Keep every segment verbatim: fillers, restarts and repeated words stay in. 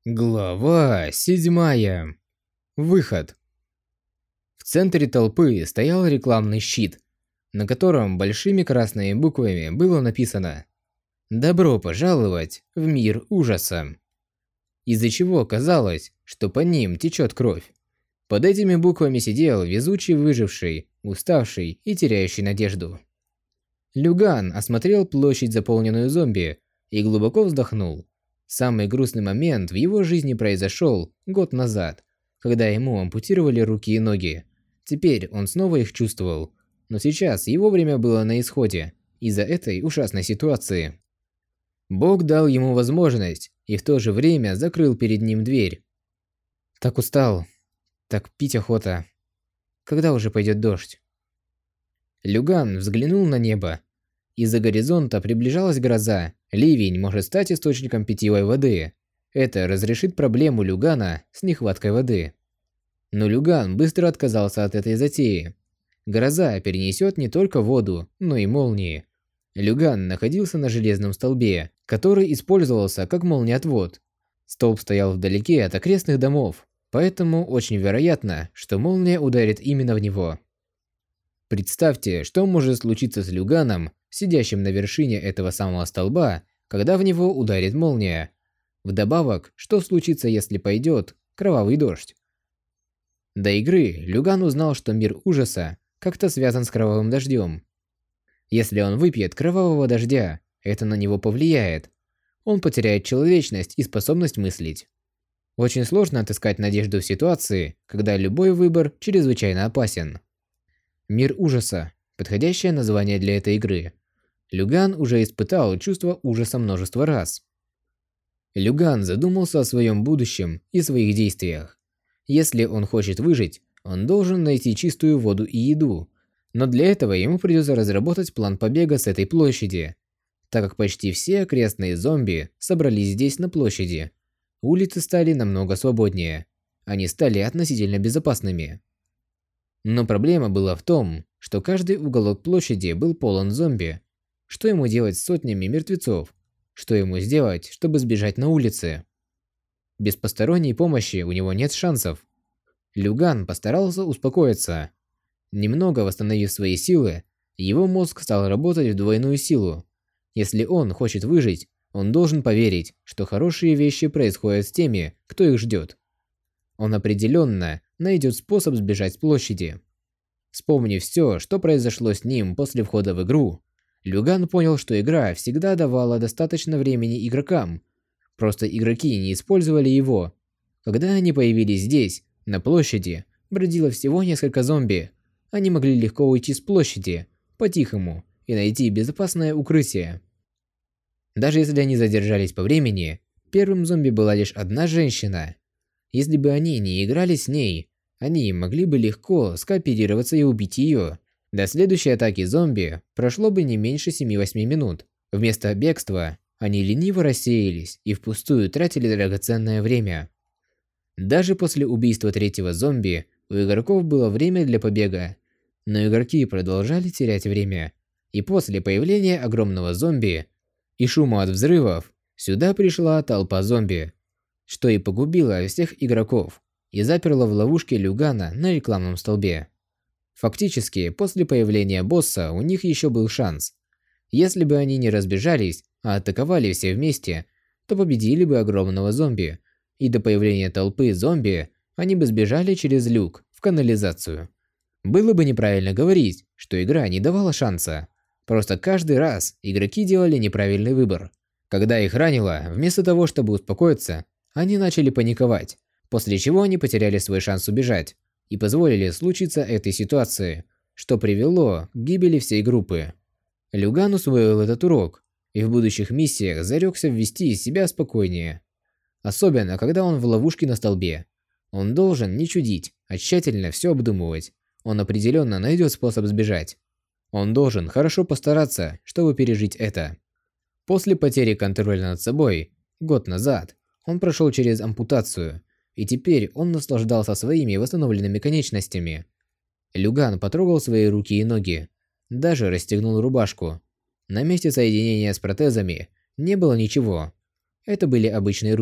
Глава седьмая. Выход. В центре толпы стоял рекламный щит, на котором большими красными буквами было написано «Добро пожаловать в мир ужаса», из-за чего казалось, что по ним течет кровь. Под этими буквами сидел везучий выживший, уставший и теряющий надежду. Люган осмотрел площадь, заполненную зомби, и глубоко вздохнул. Самый грустный момент в его жизни произошел год назад, когда ему ампутировали руки и ноги. Теперь он снова их чувствовал, но сейчас его время было на исходе из-за этой ужасной ситуации. Бог дал ему возможность и в то же время закрыл перед ним дверь. Так устал, так пить охота. Когда уже пойдет дождь? Люган взглянул на небо. Из-за горизонта приближалась гроза. Ливень может стать источником питьевой воды. Это разрешит проблему Люгана с нехваткой воды. Но Люган быстро отказался от этой затеи. Гроза перенесет не только воду, но и молнии. Люган находился на железном столбе, который использовался как молниеотвод. Столб стоял вдалеке от окрестных домов, поэтому очень вероятно, что молния ударит именно в него. Представьте, что может случиться с Люганом, сидящим на вершине этого самого столба, когда в него ударит молния. Вдобавок, что случится, если пойдет кровавый дождь? До игры Люган узнал, что мир ужаса как-то связан с кровавым дождем. Если он выпьет кровавого дождя, это на него повлияет. Он потеряет человечность и способность мыслить. Очень сложно отыскать надежду в ситуации, когда любой выбор чрезвычайно опасен. Мир ужаса – подходящее название для этой игры. Люган уже испытал чувство ужаса множество раз. Люган задумался о своем будущем и своих действиях. Если он хочет выжить, он должен найти чистую воду и еду. Но для этого ему придется разработать план побега с этой площади. Так как почти все окрестные зомби собрались здесь на площади, улицы стали намного свободнее. Они стали относительно безопасными. Но проблема была в том, что каждый уголок площади был полон зомби. Что ему делать с сотнями мертвецов? Что ему сделать, чтобы сбежать на улице? Без посторонней помощи у него нет шансов. Люган постарался успокоиться. Немного восстановив свои силы, его мозг стал работать в двойную силу. Если он хочет выжить, он должен поверить, что хорошие вещи происходят с теми, кто их ждет. Он определенно найдет способ сбежать с площади. Вспомнив все, что произошло с ним после входа в игру, Люган понял, что игра всегда давала достаточно времени игрокам. Просто игроки не использовали его. Когда они появились здесь, на площади, бродило всего несколько зомби. Они могли легко уйти с площади, по-тихому, и найти безопасное укрытие. Даже если они задержались по времени, первым зомби была лишь одна женщина. Если бы они не играли с ней, они могли бы легко скооперироваться и убить ее. До следующей атаки зомби прошло бы не меньше семи-восьми минут. Вместо бегства они лениво рассеялись и впустую тратили драгоценное время. Даже после убийства третьего зомби у игроков было время для побега, но игроки продолжали терять время. И после появления огромного зомби и шума от взрывов, сюда пришла толпа зомби, что и погубило всех игроков и заперло в ловушке Люгана на рекламном столбе. Фактически, после появления босса у них еще был шанс. Если бы они не разбежались, а атаковали все вместе, то победили бы огромного зомби, и до появления толпы зомби они бы сбежали через люк в канализацию. Было бы неправильно говорить, что игра не давала шанса. Просто каждый раз игроки делали неправильный выбор. Когда их ранило, вместо того, чтобы успокоиться, они начали паниковать, после чего они потеряли свой шанс убежать и позволили случиться этой ситуации, что привело к гибели всей группы. Люган усвоил этот урок и в будущих миссиях зарекся ввести себя спокойнее. Особенно, когда он в ловушке на столбе. Он должен не чудить, а тщательно все обдумывать. Он определенно найдет способ сбежать. Он должен хорошо постараться, чтобы пережить это. После потери контроля над собой, год назад, он прошел через ампутацию, и теперь он наслаждался своими восстановленными конечностями. Люган потрогал свои руки и ноги, даже расстегнул рубашку. На месте соединения с протезами не было ничего. Это были обычные руки.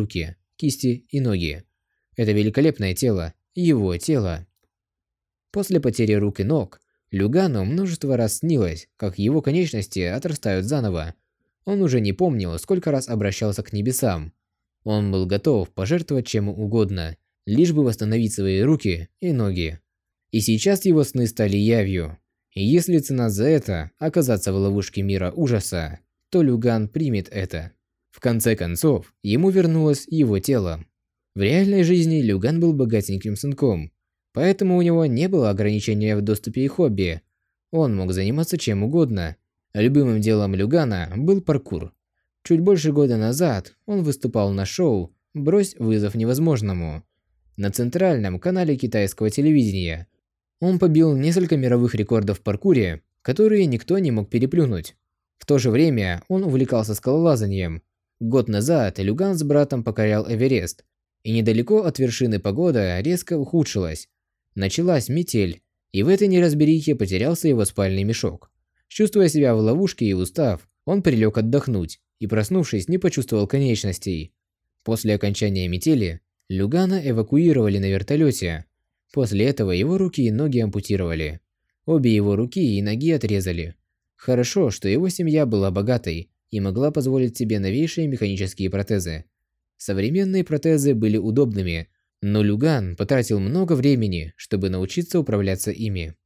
кисти и ноги. Это великолепное тело, его тело. После потери рук и ног, Люгану множество раз снилось, как его конечности отрастают заново. Он уже не помнил, сколько раз обращался к небесам. Он был готов пожертвовать чем угодно, лишь бы восстановить свои руки и ноги. И сейчас его сны стали явью. И если цена за это – оказаться в ловушке мира ужаса, то Люган примет это. В конце концов, ему вернулось его тело. В реальной жизни Люган был богатеньким сынком, поэтому у него не было ограничения в доступе и хобби. Он мог заниматься чем угодно. Любимым делом Люгана был паркур. Чуть больше года назад он выступал на шоу «Брось вызов невозможному» на центральном канале китайского телевидения. Он побил несколько мировых рекордов в паркуре, которые никто не мог переплюнуть. В то же время он увлекался скалолазанием. Год назад Люган с братом покорял Эверест, и недалеко от вершины погода резко ухудшилась. Началась метель, и в этой неразберихе потерялся его спальный мешок. Чувствуя себя в ловушке и устав, он прилег отдохнуть и, проснувшись, не почувствовал конечностей. После окончания метели Люгана эвакуировали на вертолете. После этого его руки и ноги ампутировали. Обе его руки и ноги отрезали. Хорошо, что его семья была богатой и могла позволить себе новейшие механические протезы. Современные протезы были удобными, но Люган потратил много времени, чтобы научиться управляться ими.